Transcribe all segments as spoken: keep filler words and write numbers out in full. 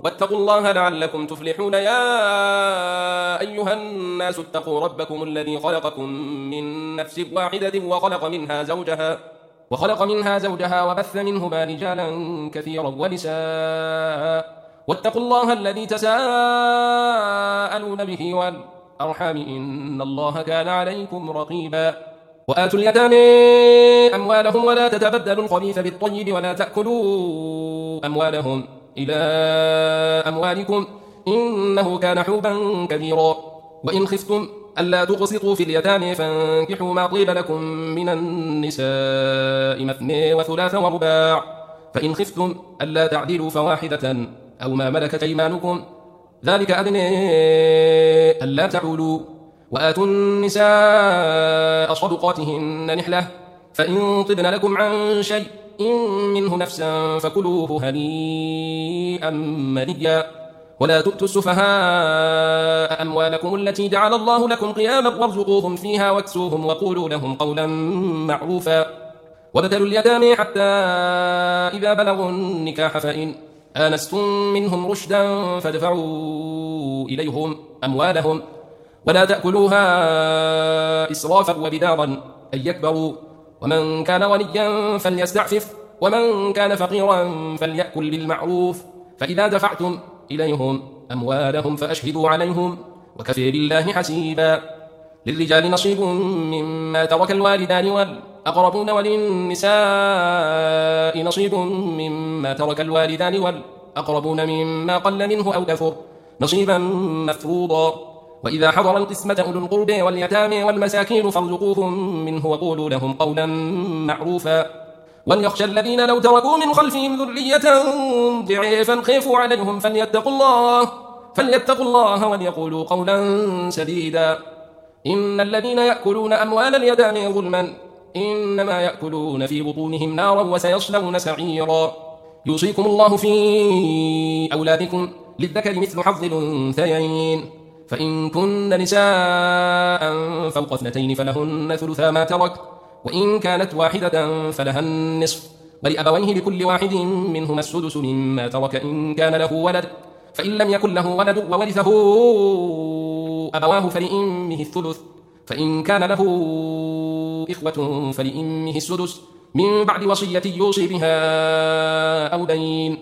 واتقوا الله لعلكم تفلحون. يا أيها الناس اتقوا ربكم الذي خلقكم من نفس واحدة وخلق منها زوجها وخلق منها زوجها وبث منهما رجالا كثيرا ونساء واتقوا الله الذي تساءلون به والأرحام إن الله كان عليكم رقيبا. وآتوا اليتامى أموالهم ولا تتبدلوا الخبيث بالطيب ولا تأكلوا أموالهم إلى أموالكم إنه كان حوبا كبيرا. وإن خفتم ألا تقسطوا في اليتامى فانكحوا ما طيب لكم من النساء مثنى وثلاث ورباع، فإن خفتم ألا تعدلوا فواحدة أو ما ملكت أيمانكم ذلك أدنى ألا تعولوا. وآتوا النساء صدقاتهن نحلة، فإن طبن لكم عن شيء منه نفسا فكلوه هنيئا مريا. ولا تؤتوا السفهاء أموالكم التي جعل الله لكم قياما وارزقوهم فيها واكسوهم وقولوا لهم قولا معروفا. وابتلوا اليتامى حتى إذا بلغوا النكاح فإن آنستم منهم رشدا فادفعوا إليهم أموالهم ولا تأكلوها إسرافا وبدارا أن يكبروا. ومن كان غنيا فليستعفف ومن كان فقيرا فليأكل بالمعروف. فإذا دفعتم إليهم أموالهم فأشهدوا عليهم وكفى بالله حسيبا. للرجال نصيب مما ترك الوالدان والأقربون وللنساء نصيب مما ترك الوالدان والأقربون مما قل منه أو كثر نصيبا مفروضا. وإذا حضر القسمة أولو القرب واليتامى والمساكين فارزقوهم منه وقولوا لهم قولا معروفا. وليخشى الذين لو تركوا من خلفهم ذرية ضعيفا خافوا عليهم فليتقوا الله فليتقوا الله وليقولوا قولا سديدا. إن الذين يأكلون أموال اليتامى ظلما إنما يأكلون في بطونهم نارا وسيصلون سعيرا. يوصيكم الله في أولادكم للذكر مثل حظ الأنثيين، فإن كن نساء فوق اثنتين فلهن ثلثا ما ترك وإن كانت واحدة فلها النصف ولأبويه لكل واحد منهما السدس مما ترك إن كان له ولد، فإن لم يكن له ولد وورثه أبواه فلأمه الثلث، فإن كان له إخوة فلأمه السدس من بعد وصية يوصي بها أو دين.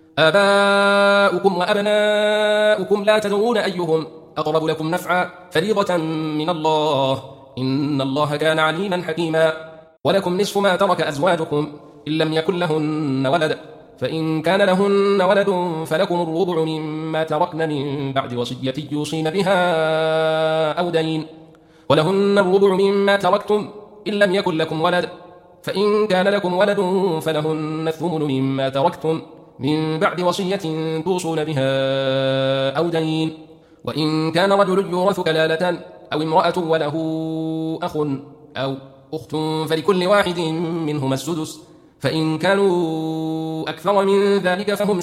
آباؤكم وأبناؤكم لا تدرون أيهم أقرب لكم نفعا فريضة من الله إن الله كان عليما حكيما. ولكم نصف ما ترك أزواجكم إن لم يكن لهن ولد، فإن كان لهن ولد فلكم الربع مما تركن من بعد وصية يوصين بها أو دين. ولهن الربع مما تركتم إن لم يكن لكم ولد، فإن كان لكم ولد فلهن الثمن مما تركتم من بعد وصية توصون بها أو دين. وإن كان رجل يورث كلالة أو امرأة وله أخ أو أخت فلكل واحد منهما السدس، فإن كانوا أكثر من ذلك فهم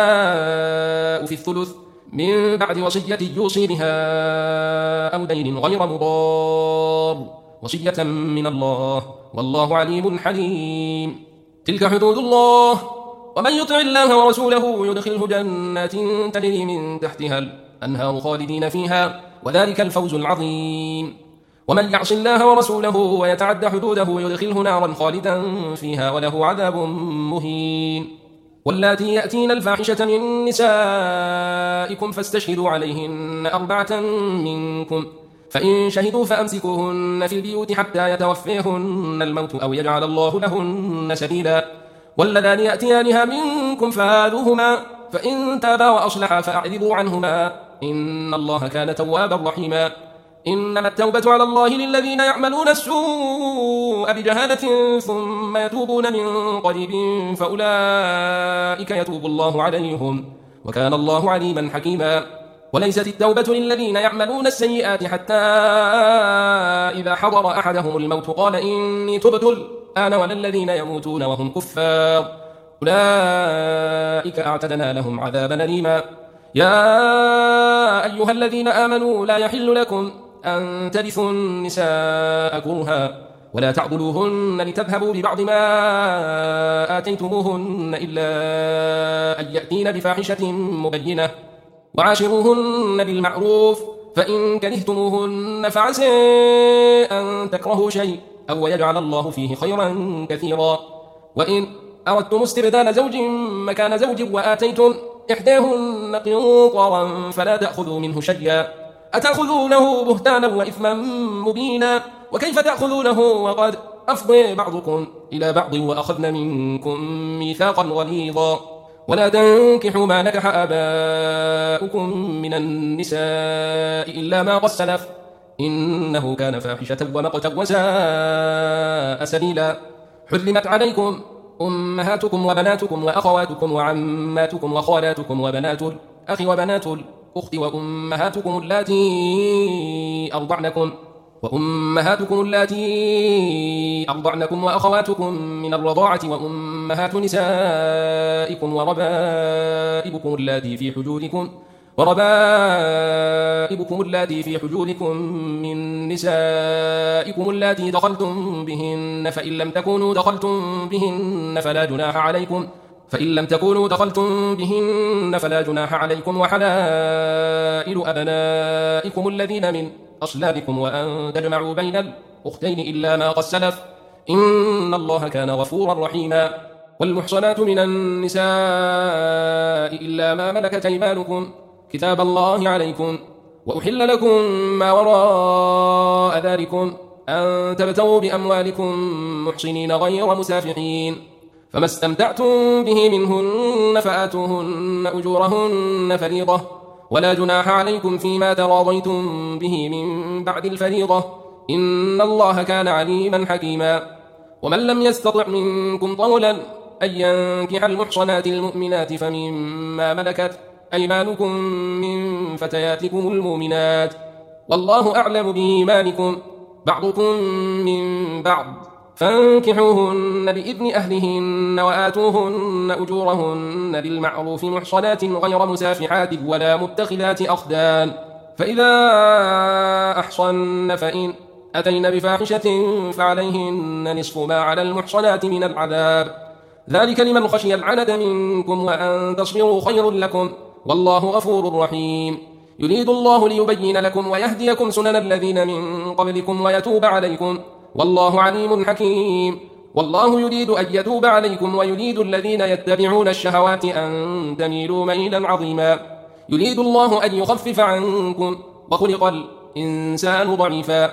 شركاء في الثلث من بعد وصية يوصي بها أو دين غير مضار وصية من الله والله عليم حليم. تلك حدود الله ومن يطع الله ورسوله يدخله جنات تجري من تحتها الأنهار خالدين فيها وذلك الفوز العظيم. ومن يعص الله ورسوله ويتعد حدوده يدخله نارا خالدا فيها وله عذاب مهين. واللاتي يأتين الفاحشة من نسائكم فاستشهدوا عليهن أربعة منكم، فإن شهدوا فأمسكوهن في البيوت حتى يتوفيهن الموت أو يجعل الله لهن سبيلا. واللذان يأتيانها منكم فآذوهما، فإن تابا وأصلحا فأعرضوا عنهما إن الله كان توابا رحيما. إنما التوبة على الله للذين يعملون السوء بجهالة ثم يتوبون من قريب فأولئك يتوب الله عليهم وكان الله عليما حكيما. وليست التوبة للذين يعملون السيئات حتى إذا حضر أحدهم الموت قال إني تبت الآن ولا الذين يموتون وهم كفار أولئك أعتدنا لهم عذابا أليما. يا أيها الذين آمنوا لا يحل لكم أن ترثوا النساء كرها ولا تعضلوهن لتذهبوا ببعض ما آتيتموهن إلا أن يأتين بفاحشة مبينة وعاشروهن بالمعروف فإن كرهتموهن فعسى أن تكرهوا شيء أو يجعل الله فيه خيرا كثيرا وإن أردتم استبدال زوج مكان زوج وآتيتم إحداهن قنطارا فلا تأخذوا منه شيئا أتأخذونه بهتانا وإثما مبينا وكيف تأخذونه وقد أفضى بعضكم إلى بعض وأخذن منكم ميثاقا غليظا ولا تنكحوا ما نكح آباؤكم من النساء إلا ما قد سلف إنه كان فاحشة ومقتا وساء سبيلا حرمت عليكم أمهاتكم وبناتكم وأخواتكم وعماتكم وخالاتكم وبنات الأخ وبنات الأخت وأمهاتكم اللاتي أرضعنكم وأمهاتكم اللاتي أرضعنكم وأخواتكم من الرضاعة وأمهات نسائكم وربائبكم اللاتي في حجوركم وربائبكم اللاتي في حجوركم من نسائكم اللاتي دخلتم بهن فإن لم تكونوا دخلتم بهن فلا جناح عليكم فإن لم تكونوا دخلتم بهن فلا جناح عليكم وحلائل أبنائكم الذين من أصلابكم وأن تجمعوا بين الأختين إلا ما قد سلف إن الله كان غفورا رحيما والمحصنات من النساء إلا ما ملكت أيمانكم كتاب الله عليكم وأحل لكم ما وراء ذلكم أن تبتغوا بأموالكم محصنين غير مسافحين فما استمتعتم به منهن فآتوهن أجورهن فريضة ولا جناح عليكم فيما تراضيتم به من بعد الفريضة إن الله كان عليما حكيما ومن لم يستطع منكم طولا أن ينكح المحصنات المؤمنات فمما ملكت أيمانكم من فتياتكم المؤمنات والله أعلم بإيمانكم بعضكم من بعض فانكحوهن بإذن أهلهن وآتوهن أجورهن بالمعروف محصنات غير مسافحات ولا متخذات أخدان فإذا أحصن فإن أتين بفاحشة فعليهن نصف ما على المحصنات من العذاب ذلك لمن خشي العنت منكم وأن تصبروا خير لكم والله غفور رحيم يريد الله ليبين لكم ويهديكم سنن الذين من قبلكم ويتوب عليكم والله عليم حكيم والله يريد أن يتوب عليكم ويريد الذين يتبعون الشهوات أن تميلوا ميلا عظيما يريد الله أن يخفف عنكم وخلق الإنسان ضعيفا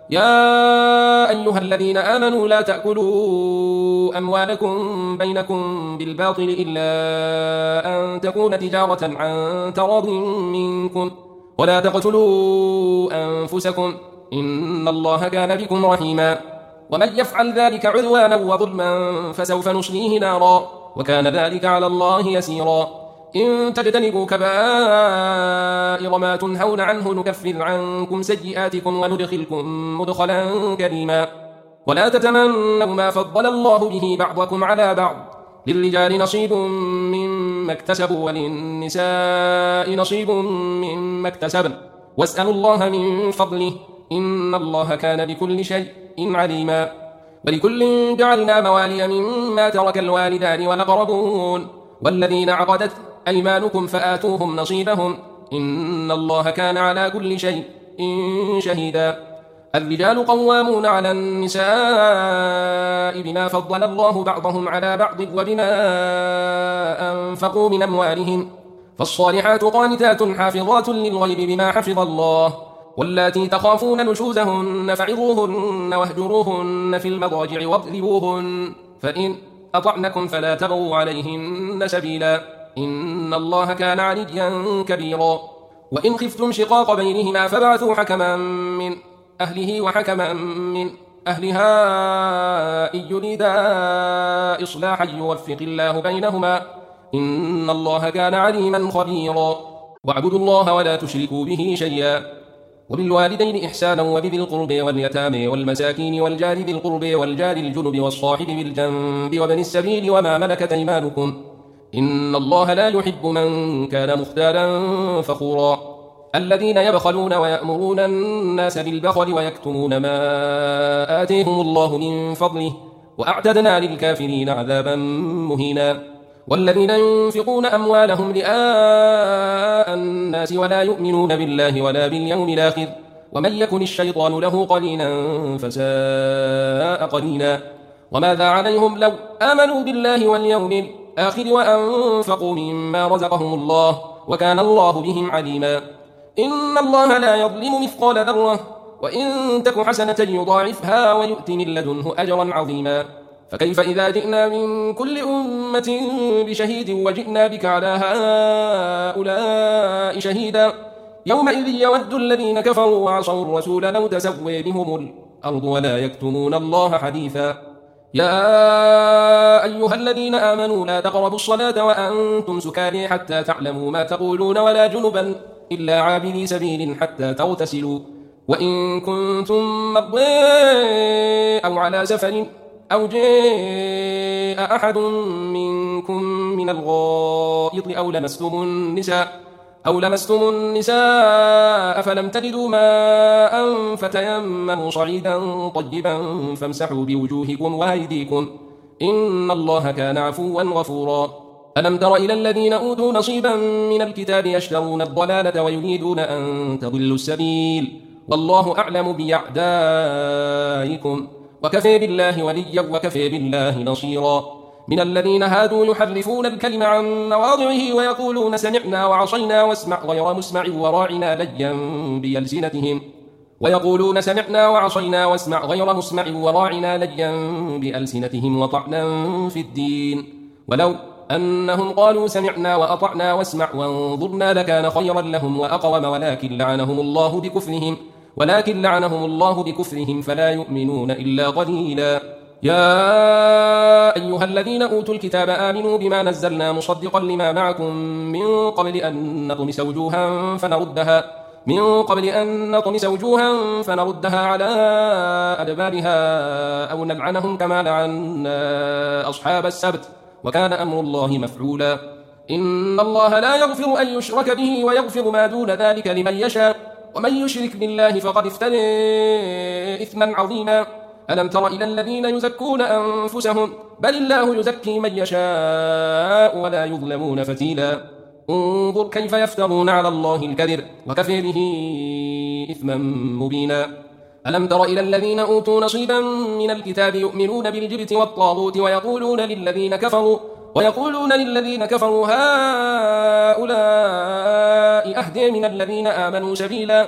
يا أيها الذين آمنوا لا تأكلوا أموالكم بينكم بالباطل إلا أن تكون تجارة عن تراض منكم ولا تقتلوا أنفسكم إن الله كان بكم رحيما ومن يفعل ذلك عدوانا وظلما فسوف نصليه نارا وكان ذلك على الله يسيرا إن تجتنبوا كبائر ما تنهون عنه نكفر عنكم سيئاتكم وندخلكم مدخلا كريما ولا تتمنوا ما فضل الله به بعضكم على بعض للرجال نصيب مما اكتسبوا وللنساء نصيب مما اكتسبن واسألوا الله من فضله إن الله كان بكل شيء عليما ولكل جعلنا موالي مما ترك الوالدان والأقربون والذين عقدت أيمانكم فآتوهم نصيبهم إن الله كان على كل شيء شهيدا الرجال قوامون على النساء بما فضل الله بعضهم على بعض وبما أنفقوا من أموالهم فالصالحات قانتات حافظات للغيب بما حفظ الله واللاتي تخافون نشوزهن فعظوهن واهجروهن في المضاجع واضربوهن فإن أطعنكم فلا تبغوا عليهن سبيلا إن الله كان عليا كبيرا وإن خفتم شقاق بينهما فبعثوا حكما من أهله وحكما من أهلها إن يريدا إصلاحا يوفق الله بينهما إن الله كان عليما خبيرا واعبدوا الله ولا تشركوا به شيئا وبالوالدين إحسانا وبذي القرب واليتامى والمساكين والجار ذي القرب والجار الجنب والصاحب بالجنب وابن السبيل وما ملكت أيمانكم إن الله لا يحب من كان مختالا فخورا الذين يبخلون ويأمرون الناس بالبخل ويكتمون ما آتيهم الله من فضله وأعتدنا للكافرين عذابا مهينا والذين ينفقون أموالهم رئاء الناس ولا يؤمنون بالله ولا باليوم الآخر ومن يكن الشيطان له قرينا فساء قرينا وماذا عليهم لو آمنوا بالله واليوم الآخر وأنفقوا مما رزقهم الله وكان الله بهم عليما إن الله لا يظلم مثقال ذرة وإن تك حسنة يضاعفها ويؤت من لدنه أجرا عظيما فكيف إذا جئنا من كل أمة بشهيد وجئنا بك على هؤلاء شهيدا يومئذ يود الذين كفروا وعصوا الرسول لو تسوي بهم الأرض ولا يكتمون الله حديثا يا أيها الذين آمنوا لا تقربوا الصلاة وأنتم سكارى حتى تعلموا ما تقولون ولا جنبا إلا عابري سبيل حتى تغتسلوا وإن كنتم مرضى أو على سفر أو جاء أحد منكم من الغائط أو لمستم النساء أو لمستم النساء فلم تجدوا ماء فتيمموا صعيدا طيبا فامسحوا بوجوهكم وأيديكم إن الله كان عفوا غفورا ألم تر إلى الذين أوتوا نصيبا من الكتاب يشترون الضلالة ويريدون أن تضلوا السبيل والله أعلم بأعدائكم وكفى بالله وليا وكفى بالله نصيرا من الذين هادوا يحرفون الكلم عن مواضعه ويقولون سمعنا وعصينا واسمع غير مسمع وراعنا ليا بألسنتهم ويقولون سمعنا وعصينا واسمع غير مسمع وراعنا ليا بألسنتهم وطعنا في الدين ولو أنهم قالوا سمعنا وأطعنا واسمع وانظرنا لكان خيرا لهم وأقوم ولكن لعنهم الله بكفرهم ولكن لعنهم الله بكفرهم فلا يؤمنون إلا قليلا يا أيها الذين أوتوا الكتاب آمنوا بما نزلنا مصدقا لما معكم من قبل أن نطمس وجوها فنردها من قبل أن نطمس وجوها فنردها على أدبارها أو نلعنهم كما لعنا أصحاب السبت وكان أمر الله مفعولا إن الله لا يغفر أن يشرك به ويغفر ما دون ذلك لمن يشاء ومن يشرك بالله فقد افترى إثما عظيما ألم تر إلى الذين يزكون أنفسهم بل الله يزكي من يشاء ولا يظلمون فتيلا انظر كيف يفترون على الله الكذب وكفى به إثما مبينا ألم تر إلى الذين أوتوا نصيبا من الكتاب يؤمنون بالجبت والطاغوت ويقولون للذين كفروا ويقولون للذين كفروا هؤلاء أهدى من الذين آمنوا سبيلا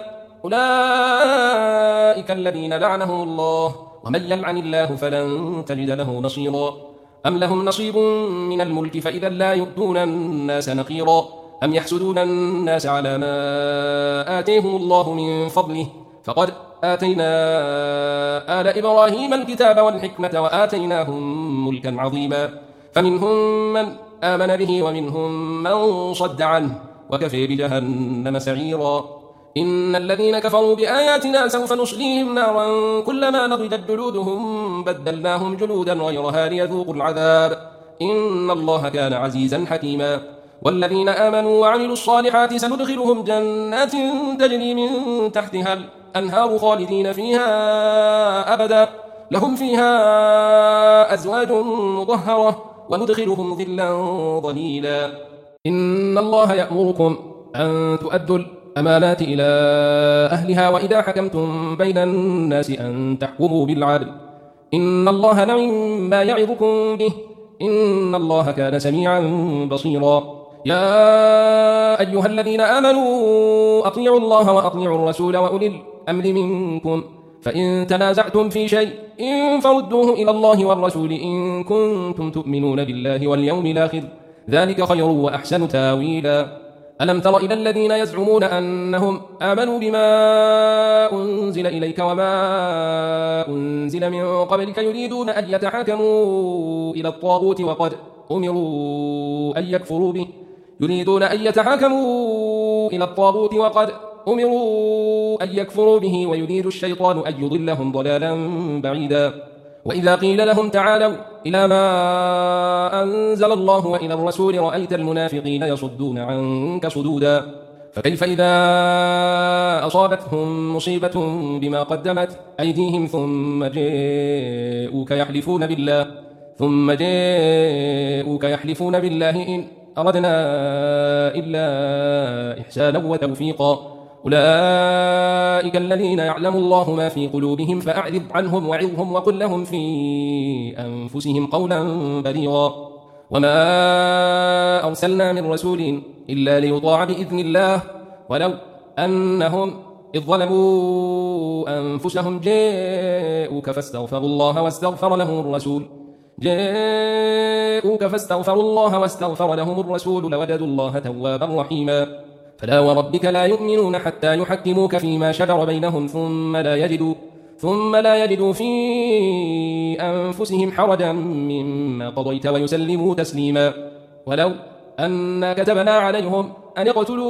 أولئك الذين لعنهم الله ومن يلعن الله فلن تجد له نصيرا أم لهم نصيب من الملك فإذا لا يؤتون الناس نقيرا أم يحسدون الناس على ما آتيهم الله من فضله فقد آتينا آل إبراهيم الكتاب والحكمة وآتيناهم ملكا عظيما فمنهم من آمن به ومنهم من صد عنه وكفى بجهنم سعيرا إن الذين كفروا بآياتنا سوف نصليهم نارا كلما نضجت جلودهم بدلناهم جلودا غيرها ليذوقوا العذاب إن الله كان عزيزا حكيما والذين آمنوا وعملوا الصالحات سندخلهم جنات تجري من تحتها الأنهار خالدين فيها أبدا لهم فيها أزواج مطهرة وندخلهم ظلا ظليلا إن الله يأمركم أن تؤدوا الأمانات إلى أهلها وإذا حكمتم بين الناس أن تحكموا بالعدل إن الله نعم ما يعظكم به إن الله كان سميعا بصيرا يا أيها الذين آمنوا أطيعوا الله وأطيعوا الرسول وأولي الأمر منكم فإن تنازعتم في شيء إن فردوه إلى الله والرسول إن كنتم تؤمنون بالله واليوم الآخر ذلك خير وأحسن تاويلا ألم تر إلى الذين يزعمون أنهم آمنوا بما أنزل إليك وما أنزل من قبلك يريدون أن يتحاكموا إلى الطاغوت وقد أمروا أن يكفروا به يريدون أن يتحاكموا إلى الطاغوت وقد أمروا أن يكفروا به ويريد الشيطان أن يضلهم ضلالا بعيدا وإذا قيل لهم تعالوا إلى ما أنزل الله وإلى الرسول رأيت المنافقين يصدون عنك صدودا فكيف إذا أصابتهم مصيبة بما قدمت أيديهم ثم جاءوك يحلفون بالله ثم جاءوك يحلفون بالله إن أردنا إلا إحسانا وتوفيقا أولئك الذين يعلم الله ما في قلوبهم فأعرض عنهم وعظهم وقل لهم في أنفسهم قولا بليغا وما أرسلنا من رسول إلا ليطاع بإذن الله ولو أنهم إذ ظلموا أنفسهم جاءوك فاستغفروا الله واستغفر لهم الرسول جاءوك فاستغفروا الله واستغفر لهم الرسول لوجدوا الله توابا رحيما فلا وربك لا يؤمنون حتى يحكموك فيما شجر بينهم ثم لا يجدوا ثم لا يجدوا في أنفسهم حرجا مما قضيت ويسلموا تسليما ولو أن كتبنا عليهم أن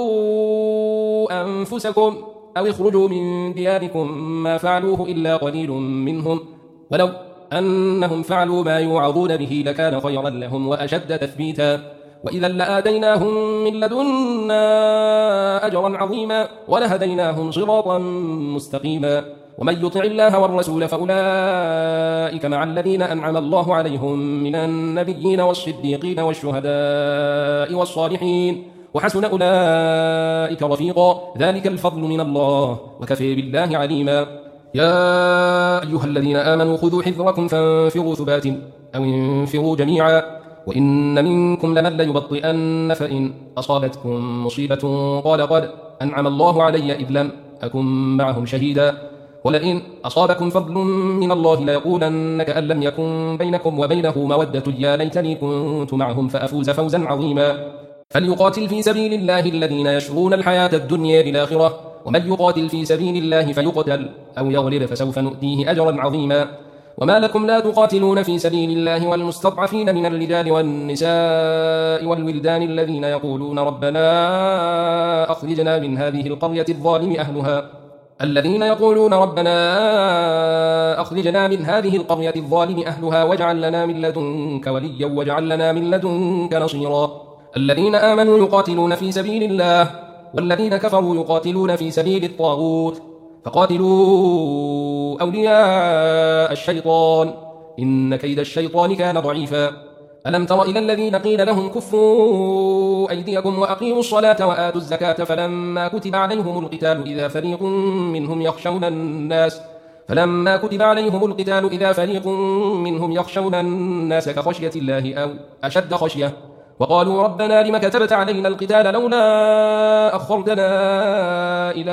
اقتلوا أنفسكم أو اخرجوا من دياركم ما فعلوه إلا قليل منهم ولو أنهم فعلوا ما يوعظون به لكان خيرا لهم وأشد تثبيتا وإذا لآتيناهم من لدنا أجرا عظيما ولهديناهم صراطا مستقيما ومن يطع الله والرسول فأولئك مع الذين أنعم الله عليهم من النبيين والصديقين والشهداء والصالحين وحسن أولئك رفيقا ذلك الفضل من الله وكفى بالله عليما يا أيها الذين آمنوا خذوا حذركم فانفروا ثبات أو انفروا جميعا وإن منكم لمن ليبطئن فإن أصابتكم مصيبة قال قد أنعم الله علي إذ لم أكن معهم شهيدا ولئن أصابكم فضل من الله ليقولن كأن لم يكن بينكم وبينه مودة يا ليتني كنت معهم فأفوز فوزا عظيما فليقاتل في سبيل الله الذين يشرون الحياة الدنيا بالآخرة ومن يقاتل في سبيل الله فيقتل أو يغلب فسوف نؤتيه أجرا عظيما وما لكم لا تقاتلون في سبيل الله والمستضعفين من الرجال والنساء والولدان الذين يقولون ربنا أخرجنا من هذه القرية الظالم أهلها الذين يقولون ربنا أخرجنا من هذه القرية الظالم أهلها واجعل لنا من لدنك وليا واجعل لنا من لدنك نصيرا الذين آمنوا يقاتلون في سبيل الله والذين كفروا يقاتلون في سبيل الطاغوت فقاتلوا أولياء الشيطان إن كيد الشيطان كان ضعيفا ألم تر إلى الذين قيل لهم كفوا أيديكم وأقيموا الصلاة وآتوا الزكاة فلما كتب عليهم القتال إذا فريق منهم يخشون الناس فلما كتب عليهم القتال إذا فريق منهم يخشون الناس كخشية الله أو أشد خشية وقالوا ربنا لم كتبت علينا القتال لولا أخرتنا إلى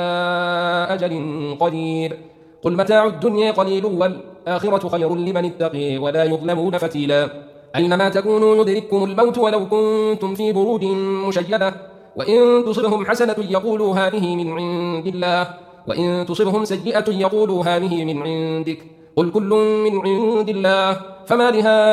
أجل قريب قل متاع الدنيا قليل والآخرة خير لمن اتقي ولا يظلمون فتيلا أينما تكونوا يدرككم الموت ولو كنتم في بروج مشيدة وإن تصبهم حسنة يقولوا هذه من عند الله وإن تصبهم سيئة يقولوا هذه من عندك قل كل من عند الله فما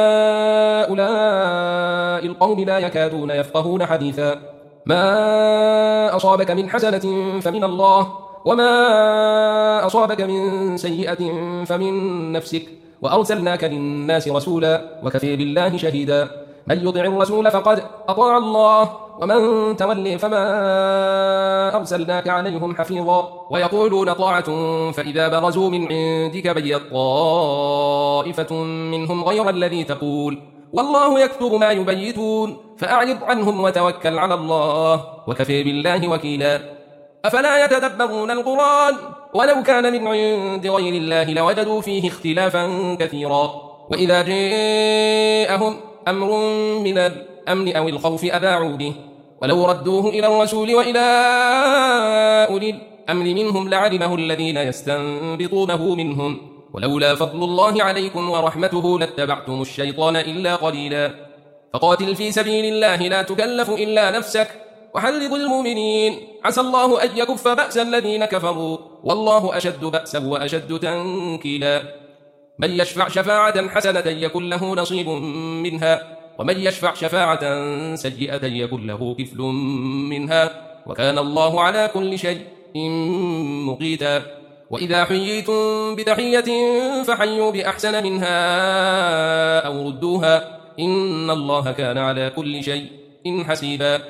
لهؤلاء القوم لا يكادون يفقهون حديثا ما أصابك من حسنة فمن الله وما أصابك من سيئة فمن نفسك وأرسلناك للناس رسولا وكفى بالله شهيدا من يطع الرسول فقد أطاع الله ومن تولي فما أرسلناك عليهم حفيظا ويقولون طاعة فإذا برزوا من عندك بيت طائفة منهم غير الذي تقول والله يكتب ما يبيتون فأعرض عنهم وتوكل على الله وكفى بالله وكيلا أفلا يتدبرون القرآن ولو كان من عند غير الله لوجدوا فيه اختلافا كثيرا وإذا جاءهم أمر من الأمن أو الخوف أذاعوا به ولو ردوه إلى الرسول وإلى أولي الأمر منهم لعلمه الذين يستنبطونه منهم ولولا فضل الله عليكم ورحمته لاتبعتم الشيطان إلا قليلا فقاتل في سبيل الله لا تكلف إلا نفسك وحرض المؤمنين عسى الله أن يكف بأس الذين كفروا والله أشد بأسا وأشد تنكيلا من يشفع شفاعة حسنة يكن له نصيب منها ومن يشفع شفاعة سيئة يكن له كفل منها وكان الله على كل شيء مقيتا وإذا حييتم بتحية فحيوا بأحسن منها أو ردوها إن الله كان على كل شيء حسيبا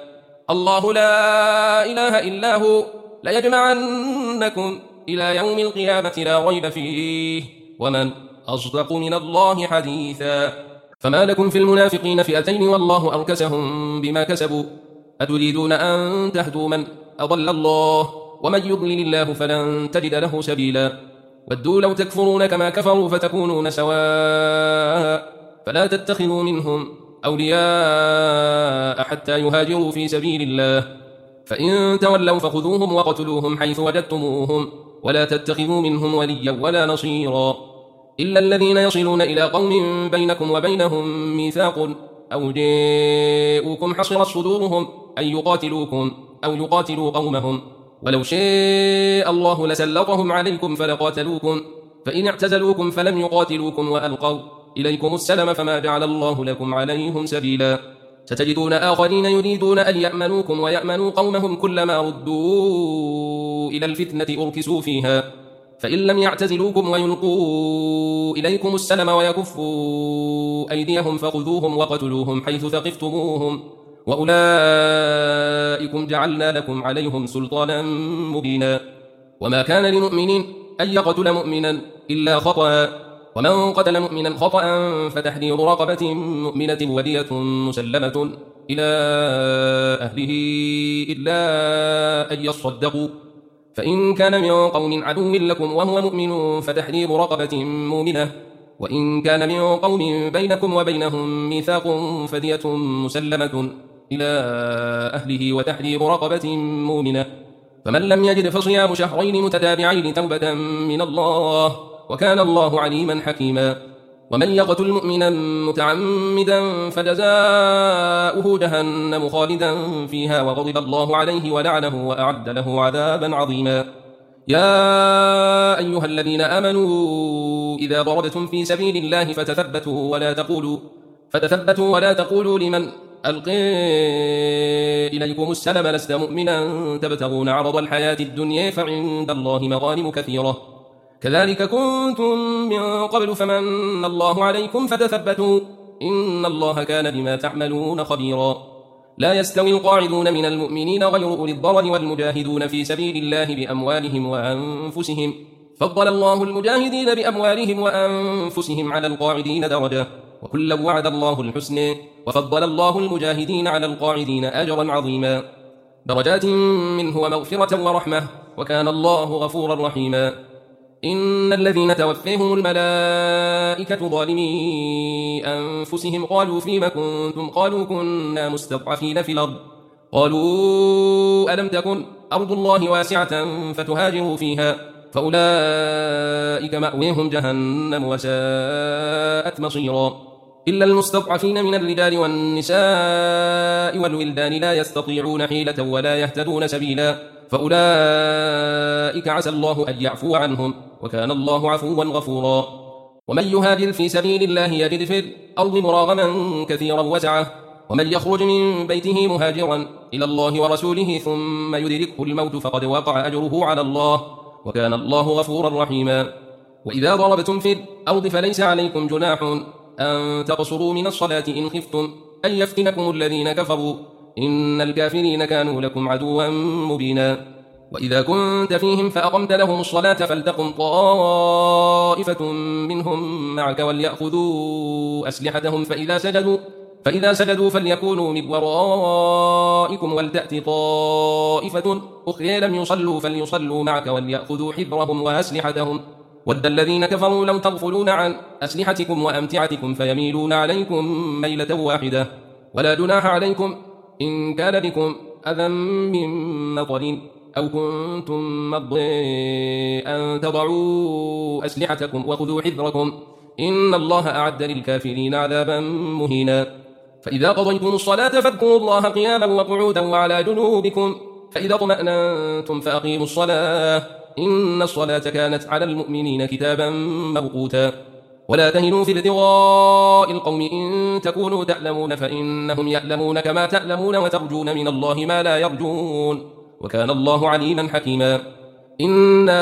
الله لا إله إلا هو ليجمعنكم إلى يوم القيامة لا ريب فيه ومن أصدق من الله حديثا. فما لكم في المنافقين فئتين والله أركسهم بما كسبوا أتريدون أن تهدوا من أضل الله ومن يضلل الله فلن تجد له سبيلا. ودوا لو تكفرون كما كفروا فتكونون سواء فلا تتخذوا منهم أولياء حتى يهاجروا في سبيل الله فإن تولوا فخذوهم وقتلوهم حيث وجدتموهم ولا تتخذوا منهم وليا ولا نصيرا إلا الذين يصلون إلى قوم بينكم وبينهم ميثاق أو جاءوكم حصرت صدورهم أن يقاتلوكم أو يقاتلوا قومهم ولو شاء الله لسلطهم عليكم فلقاتلوكم فإن اعتزلوكم فلم يقاتلوكم وألقوا إليكم السلم فما جعل الله لكم عليهم سبيلا. ستجدون آخرين يريدون أن يأمنوكم ويأمنوا قومهم كلما ردوا إلى الفتنة أركسوا فيها فإن لم يعتزلوكم ويلقوا إليكم السلم ويكفوا أيديهم فخذوهم وقتلوهم حيث ثقفتموهم وأولئكم جعلنا لكم عليهم سلطانا مبينا. وما كان لمؤمن أن يقتل مؤمنا إلا خطأ ومن قتل مؤمنا خطأ فتحرير رقبة مؤمنة ودية مسلمة إلى أهله إلا أن يصدقوا فإن كان من قوم عدو لكم وهو مؤمن فتحرير رقبة مؤمنة وإن كان من قوم بينكم وبينهم ميثاق فدية مسلمة إلى أهله وتحرير رقبة مؤمنة فمن لم يجد فصيام شهرين متتابعين توبة من الله وكان الله عليما حكيما. ومن يقتل مؤمنا متعمدا فجزاؤه جهنم خالدا فيها وغضب الله عليه ولعنه وأعد له عذابا عظيما. يا أيها الذين آمنوا إذا ضربتم في سبيل الله فتثبتوا ولا تقولوا فتثبتوا ولا تقولوا لمن ألقي إليكم السلم لست مؤمنا تبتغون عرض الحياة الدنيا فعند الله مغانم كثيرة كذلك كنتم من قبل فمن الله عليكم فتثبتوا إن الله كان بما تعملون خبيرا. لا يستوي القاعدون من المؤمنين غير أولي الضرر والمجاهدون في سبيل الله بأموالهم وأنفسهم فضل الله المجاهدين بأموالهم وأنفسهم على القاعدين درجة وكلا وعد الله الحسنى وفضل الله المجاهدين على القاعدين أجرا عظيما. درجات منه ومغفرة ورحمة وكان الله غفورا رحيما. إن الذين توفيهم الملائكة ظالمي أنفسهم قالوا فيما كنتم قالوا كنا مستضعفين في الأرض قالوا ألم تكن أرض الله واسعة فتهاجروا فيها فأولئك مأويهم جهنم وساءت مصيرا. إلا المستضعفين من الرجال والنساء والولدان لا يستطيعون حيلة ولا يهتدون سبيلا فأولئك عسى الله أن يعفو عنهم وكان الله عفوا غفورا. ومن يهاجر في سبيل الله يجد في الأرض مراغما كثيرا وسعة ومن يخرج من بيته مهاجرا إلى الله ورسوله ثم يدركه الموت فقد وقع أجره على الله وكان الله غفورا رحيما. وإذا ضربتم في الأرض فليس عليكم جناح أن تقصروا من الصلاة إن خفتم أن يفتنكم الذين كفروا إن الكافرين كانوا لكم عدوا مبينا. وإذا كنت فيهم فأقمت لهم الصلاة فلتقم طائفة منهم معك وليأخذوا أسلحتهم فإذا سجدوا فإذا سجدوا فليكونوا من ورائكم ولتأت طائفة أخرى لم يصلوا فليصلوا معك وليأخذوا حذرهم وأسلحتهم ود الذين كفروا لو تغفلون عن أسلحتكم وأمتعتكم فيميلون عليكم ميلة واحدة ولا جناح عليكم إن كان بكم أذى من مطر أو كنتم مرضى أن تضعوا أسلحتكم وخذوا حذركم إن الله أعد للكافرين عذابا مهينا. فإذا قضيتم الصلاة فاذكروا الله قياما وقعودا وعلى جنوبكم فإذا اطمأننتم فأقيموا الصلاة إن الصلاة كانت على المؤمنين كتابا موقوتا. ولا تهنوا في ابتغاء القوم إن تكونوا تعلمون فإنهم يعلمون كما تعلمون وترجون من الله ما لا يرجون وكان الله عليما حكيما. إنا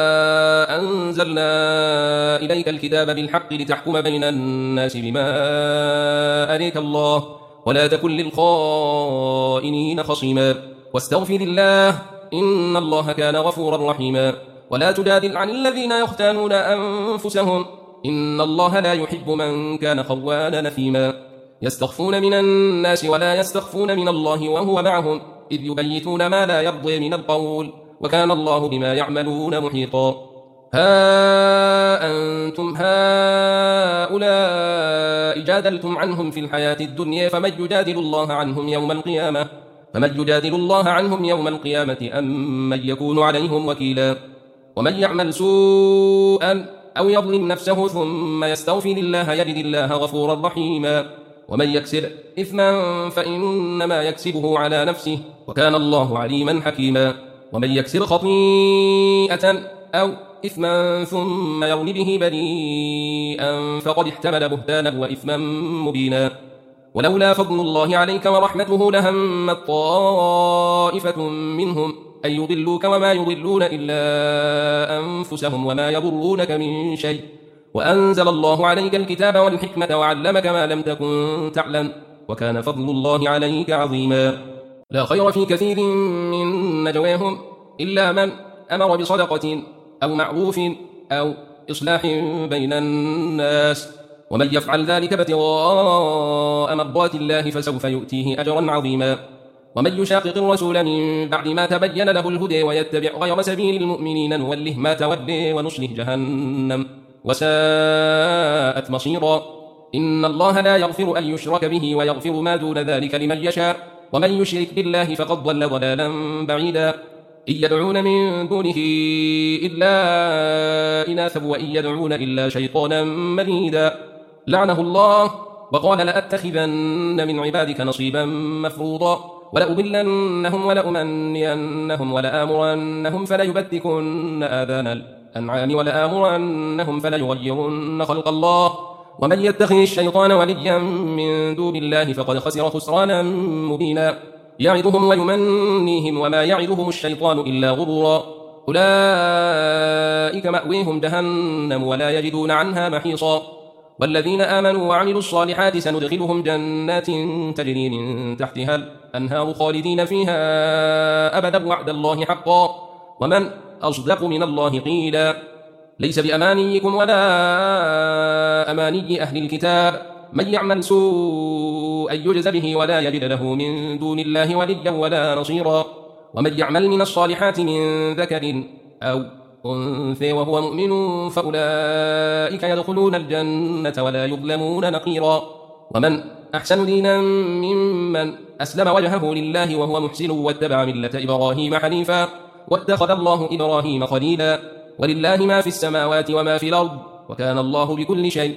أنزلنا إليك الكتاب بالحق لتحكم بين الناس بما أريك الله ولا تكن للخائنين خصيما واستغفر الله إن الله كان غفورا رحيما ولا تجادل عن الذين يختانون أنفسهم إن الله لا يحب من كان خوانا نثيما يستخفون من الناس ولا يستخفون من الله وهو معهم إذ يبيتون ما لا يرضي من القول وكان الله بما يعملون محيطا ها أنتم هؤلاء جادلتم عنهم في الحياة الدنيا فمن يجادل الله عنهم يوم القيامة فمن يجادل الله عنهم يوم القيامة أم من يكون عليهم وكيلا ومن يعمل سوءا أو يظلم نفسه ثم يستغفر الله يجد الله غفورا رحيما ومن يكسب إثما فإنما يكسبه على نفسه وكان الله عليما حكيما ومن يكسب خطيئة أو إثما ثم يرم به بريئا فقد احتمل بهتانا وإثما مبينا ولولا فضل الله عليك ورحمته لهمت طائفة منهم أن يضلوك وما يضلون إلا أنفسهم وما يضرونك من شيء وأنزل الله عليك الكتاب والحكمة وعلمك ما لم تكن تعلم وكان فضل الله عليك عظيما لا خير في كثير من نجواهم إلا من أمر بصدقة أو معروف أو إصلاح بين الناس ومن يفعل ذلك ابتغاء مرضات الله فسوف يؤتيه أجرا عظيما ومن يشاقق الرسول من بعد ما تبين له الهدى ويتبع غير سبيل المؤمنين نوله ما تولي ونصله جهنم وساءت مصيرا إن الله لا يغفر أن يشرك به ويغفر ما دون ذلك لمن يشاء ومن يشرك بالله فقد ضل ضلالا بعيدا إن يدعون من دونه إلا إناثا وإن يدعون إلا شيطانا مريدا لعنه الله وقال لأتخذن من عبادك نصيبا مفروضا ولأضلنهم ولأمنينهم ولآمرنهم فليبتكن آذان الأنعام ولآمرنهم فليغيرن خلق الله ومن يتخذ الشيطان وليا من دون الله فقد خسر خسرانا مبينا يعظهم ويمنيهم وما يعظهم الشيطان إلا غرورا أولئك مأويهم جهنم ولا يجدون عنها محيصا والذين آمنوا وعملوا الصالحات سندخلهم جنات تجري من تحتها الأنهار خالدين فيها أبدا وعد الله حقا ومن أصدق من الله قيلا ليس بأمانيكم ولا أماني أهل الكتاب من يعمل سوءا يجز به ولا يجد له من دون الله وليا ولا نصيرا ومن يعمل من الصالحات من ذكر أو أنثى وهو مؤمن فأولئك يدخلون الجنة ولا يظلمون نقيرا ومن أحسن دينا ممن أسلم وجهه لله وهو محسن واتبع ملة إبراهيم حنيفا واتخذ الله إبراهيم خليلا ولله ما في السماوات وما في الأرض وكان الله بكل شيء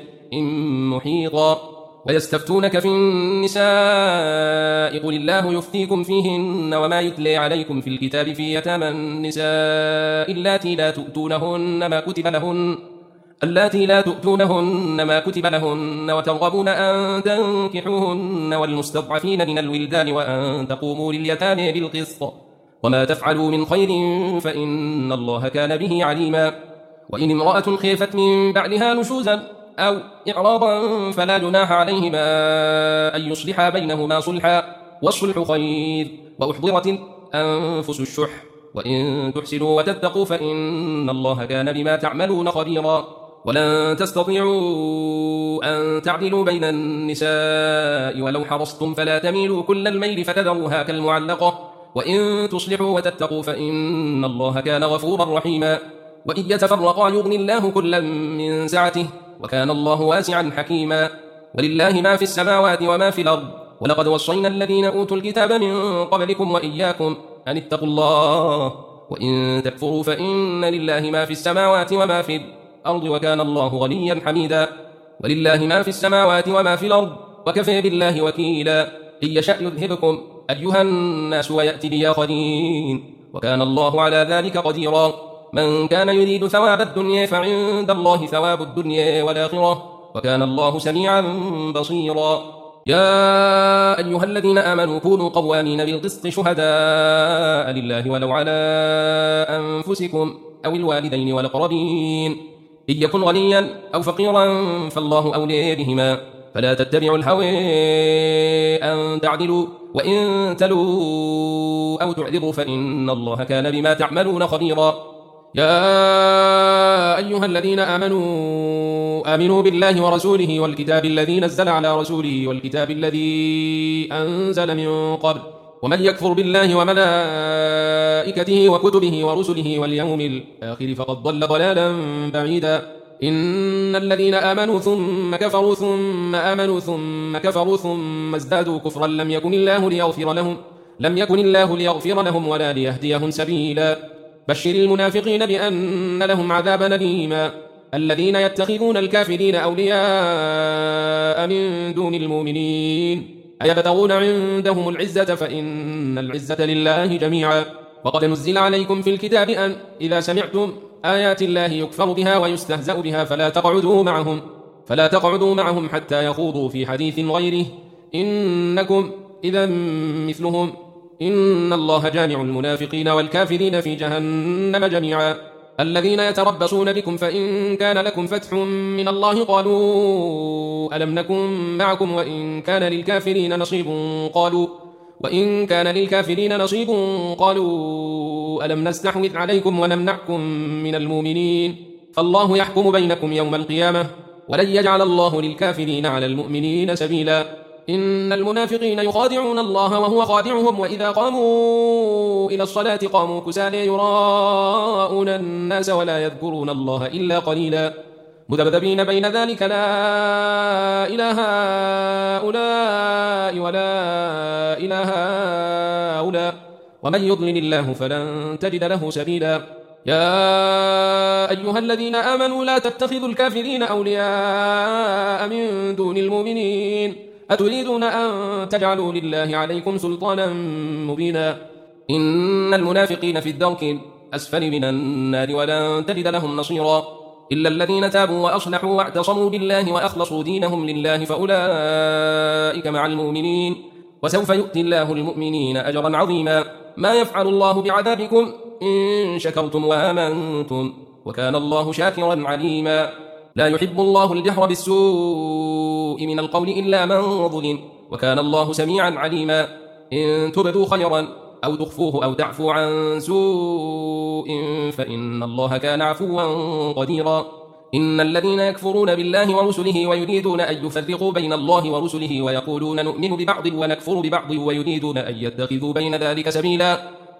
محيطا ويستفتونك في النساء قل الله يفتيكم فيهن وما يتلي عليكم في الكتاب في يتامى النساء اللاتي لا تؤتونهن ما كتب لهن اللاتي لا تؤتونهن ما كتب لهن وترغبون أن تنكحوهن والمستضعفين من الولدان وأن تقوموا لليتامى بالقسط وما تفعلوا من خير فإن الله كان به عليما وإن امرأة خيفت من بعدها نشوزا أو إعراضا فلا جناح عليهما أن يصلحا بينهما صلحا والصلح خير وأحضرت الأنفس الشح وإن تحسنوا وتتقوا فإن الله كان بما تعملون خبيرا ولن تستطيعوا أن تعدلوا بين النساء ولو حرصتم فلا تميلوا كل الميل فتذروها كالمعلقة وإن تصلحوا وتتقوا فإن الله كان غفورا رحيما وإن يتفرقا يغني الله كلا من سعته وكان الله واسعا حكيما ولله ما في السماوات وما في الأرض ولقد وصينا الذين أوتوا الكتاب من قبلكم وإياكم أن اتقوا الله وإن تكفروا فإن لله ما في السماوات وما في الأرض وكان الله غنيا حميدا ولله ما في السماوات وما في الأرض وكفى بالله وكيلا إن يشأ يذهبكم أيها الناس ويأتي بآخرين وكان الله على ذلك قديرا من كان يريد ثواب الدنيا فعند الله ثواب الدنيا والآخرة وكان الله سميعا بصيرا يا أيها الذين آمنوا كونوا قوامين بالقسط شهداء لله ولو على أنفسكم أو الوالدين والأقربين إن يكن غنيا أو فقيرا فالله أولي بهما فلا تتبعوا الهوى أن تعدلوا وإن تلوا أو تعرضوا فإن الله كان بما تعملون خبيرا. يا أيها الذين آمنوا آمنوا بالله ورسوله والكتاب الذي نزل على رسوله والكتاب الذي أنزل من قبل ومن يكفر بالله وملائكته وكتبه ورسله واليوم الآخر فقد ضل ضلالا بعيدا. إن الذين آمنوا ثم كفروا ثم آمنوا ثم كفروا ثم ازدادوا كفرا لم يكن الله ليغفر لهم لم يكن الله ليغفر لهم ولا ليهديهم سبيلا. بشر المنافقين بأن لهم عذابا أليما. الذين يتخذون الكافرين أولياء من دون المؤمنين أيبتغون عندهم العزة فإن العزة لله جميعا. وقد نزل عليكم في الكتاب أن إذا سمعتم آيات الله يكفر بها ويستهزأ بها فلا تقعدوا معهم فلا تقعدوا معهم حتى يخوضوا في حديث غيره إنكم إذا مثلهم إن الله جامع المنافقين والكافرين في جهنم جميعا. الذين يتربصون بكم فإن كان لكم فتح من الله قالوا ألم نكن معكم وإن كان للكافرين نصيب قالوا وإن كان للكافرين نصيب قالوا ألم نستحوذ عليكم ونمنعكم من المؤمنين فالله يحكم بينكم يوم القيامة ولن يجعل الله للكافرين على المؤمنين سبيلا. إن المنافقين يخادعون الله وهو خادعهم وإذا قاموا إلى الصلاة قاموا كسالى يراءون الناس ولا يذكرون الله إلا قليلا مذبذبين بين ذلك لا إله هؤلاء ولا إله هؤلاء ومن يضلل الله فلن تجد له سبيلا. يا أيها الذين آمنوا لا تتخذوا الكافرين أولياء من دون المؤمنين أتريدون أن تجعلوا لله عليكم سلطانا مبينا. إن المنافقين في الدرك الأسفل من النار ولن تجد لهم نصيرا إلا الذين تابوا وأصلحوا واعتصموا بالله وأخلصوا دينهم لله فأولئك مع المؤمنين وسوف يؤتي الله المؤمنين أجرا عظيما. ما يفعل الله بعذابكم إن شكرتم وآمنتم وكان الله شاكرا عليما. لا يحب الله الجهر بالسوء من القول إلا من ظلم وكان الله سميعا عليما. إن تبدوا خيرا أو تخفوه أو تعفو عن سوء فإن الله كان عفوا قديرا. إن الذين يكفرون بالله ورسله ويريدون أن يفرقوا بين الله ورسله ويقولون نؤمن ببعض ونكفر ببعض ويريدون أن يتخذوا بين ذلك سبيلا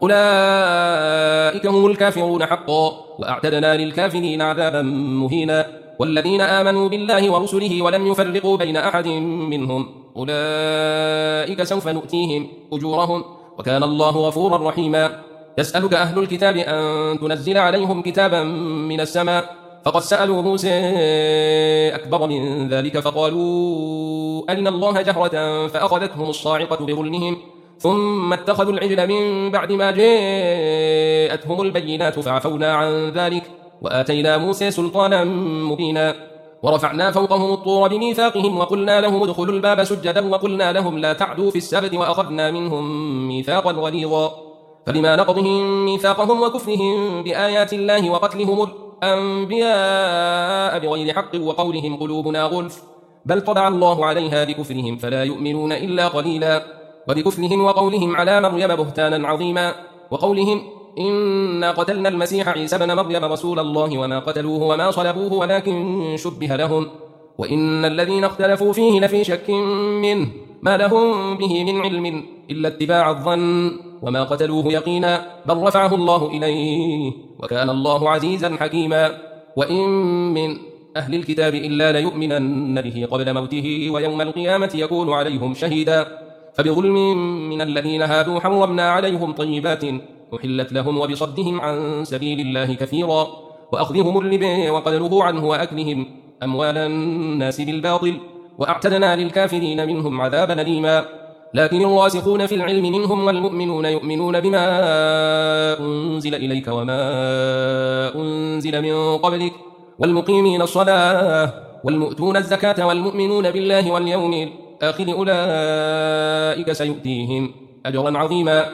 أولئك هم الكافرون حقا وأعتدنا للكافرين عذابا مهينا. والذين آمنوا بالله ورسله ولم يفرقوا بين أحد منهم أولئك سوف نؤتيهم أجورهم وكان الله غفورا رحيما. يسألك أهل الكتاب أن تنزل عليهم كتابا من السماء فقد سألوا موسى أكبر من ذلك فقالوا أرنا الله جهرة فأخذتهم الصاعقة بظلمهم ثم اتخذوا العجل من بعد ما جاءتهم البينات فعفونا عن ذلك وآتينا موسى سلطانا مبينا. ورفعنا فوقهم الطور بميثاقهم وقلنا لهم ادخلوا الباب سجدا وقلنا لهم لا تعدوا في السبت وأخذنا منهم ميثاقا غليظا. فبما نقضهم ميثاقهم وكفرهم بآيات الله وقتلهم الأنبياء بغير حق وقولهم قلوبنا غلف بل طبع الله عليها بكفرهم فلا يؤمنون إلا قليلا. وبكفرهم وقولهم على مريم بهتانا عظيما وقولهم إنا قتلنا المسيح عيسى بن مريم رسول الله وما قتلوه وما صلبوه ولكن شبه لهم وإن الذين اختلفوا فيه لفي شك منه ما لهم به من علم إلا اتباع الظن وما قتلوه يقينا بل رفعه الله إليه وكان الله عزيزا حكيما. وإن من أهل الكتاب إلا ليؤمنن به قبل موته ويوم القيامة يكون عليهم شهيدا. فبظلم من الذين هادوا حرمنا عليهم طيبات أحلت لهم وبصدهم عن سبيل الله كثيرا وأخذهم الربا وقد نهوا عنه وأكلهم أموال الناس بالباطل وأعتدنا للكافرين منهم عذابا أليما. لكن الراسخون في العلم منهم والمؤمنون يؤمنون بما أنزل إليك وما أنزل من قبلك والمقيمين الصلاة والمؤتون الزكاة والمؤمنون بالله واليوم الآخر أولئك سيؤتيهم أجرا عظيما.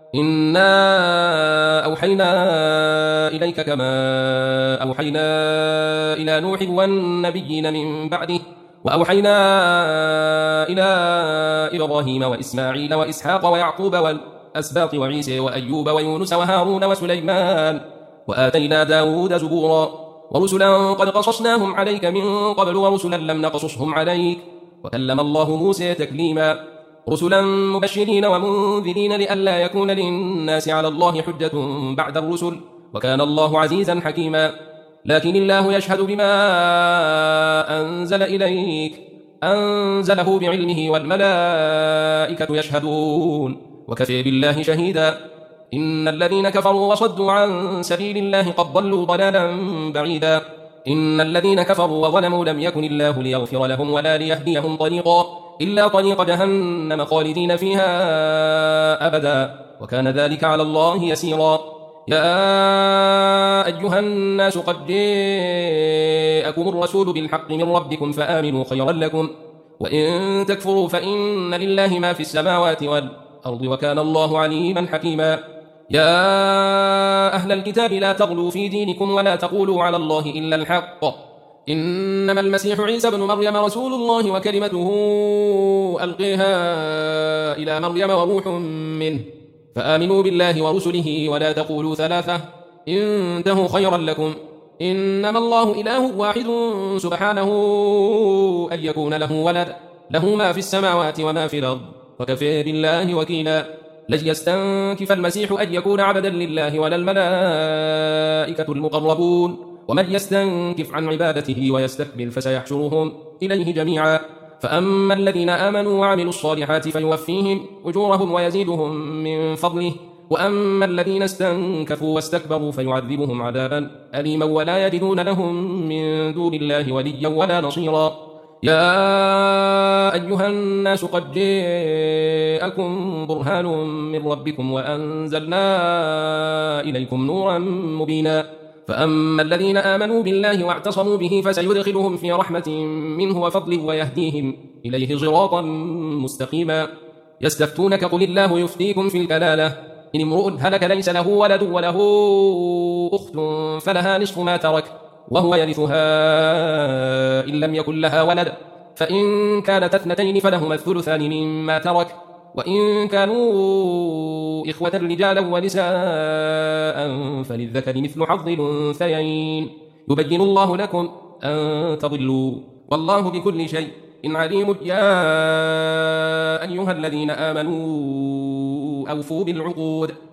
إنا أوحينا إليك كما أوحينا إلى نوح والنبيين من بعده وأوحينا إلى إبراهيم وإسماعيل وإسحاق ويعقوب والأسباط وعيسى وأيوب ويونس وهارون وسليمان وآتينا داود زبورا ورسلا قد قصصناهم عليك من قبل ورسلا لم نقصصهم عليك وكلم الله موسى تكليما رسلا مبشرين ومنذرين لئلا يكون للناس على الله حجة بعد الرسل وكان الله عزيزا حكيما لكن الله يشهد بما أنزل إليك أنزله بعلمه والملائكة يشهدون وكفى بالله شهيدا إن الذين كفروا وصدوا عن سبيل الله قد ضلوا ضلالا بعيدا إن الذين كفروا وظلموا لم يكن الله ليغفر لهم ولا ليهديهم طريقا إلا طريق جهنم خالدين فيها أبدا وكان ذلك على الله يسيرا يا أيها الناس قد جاءكم الرسول بالحق من ربكم فآمنوا خيرا لكم وإن تكفروا فإن لله ما في السماوات والأرض وكان الله عليما حكيما يا أهل الكتاب لا تغلوا في دينكم ولا تقولوا على الله إلا الحق إنما المسيح عيسى بن مريم رسول الله وكلمته ألقيها إلى مريم وروح منه فآمنوا بالله ورسله ولا تقولوا ثلاثة انتهوا خيرا لكم إنما الله إله واحد سبحانه أن يكون له ولد له ما في السماوات وما في الأرض وكفى بالله وكيلا لن يستنكف المسيح أن يكون عبدا لله ولا الملائكة المقربون ومن يستنكف عن عبادته ويستكبر فسيحشرهم إليه جميعا فأما الذين آمنوا وعملوا الصالحات فيوفيهم أجورهم ويزيدهم من فضله وأما الذين استنكفوا واستكبروا فيعذبهم عذابا أليما ولا يجدون لهم من دون الله وليا ولا نصيرا يا أيها الناس قد جاءكم برهان من ربكم وأنزلنا إليكم نورا مبينا فأما الذين آمنوا بالله واعتصموا به فسيدخلهم في رحمة منه وفضل ويهديهم إليه صراطا مستقيما يستفتونك قل الله يفتيكم في الكلالة إن امرؤ هلك ليس له ولد وله أخت فلها نصف ما ترك وهو يرثها إن لم يكن لها ولد فإن كانت اثنتين فلهما الثلثان مما ترك وإن كانوا إخوة رجالا ونساء فللذكر مثل حظ الأنثيين يبين الله لكم أن تضلوا والله بكل شيء عليم يا أيها الذين آمنوا أوفوا بالعقود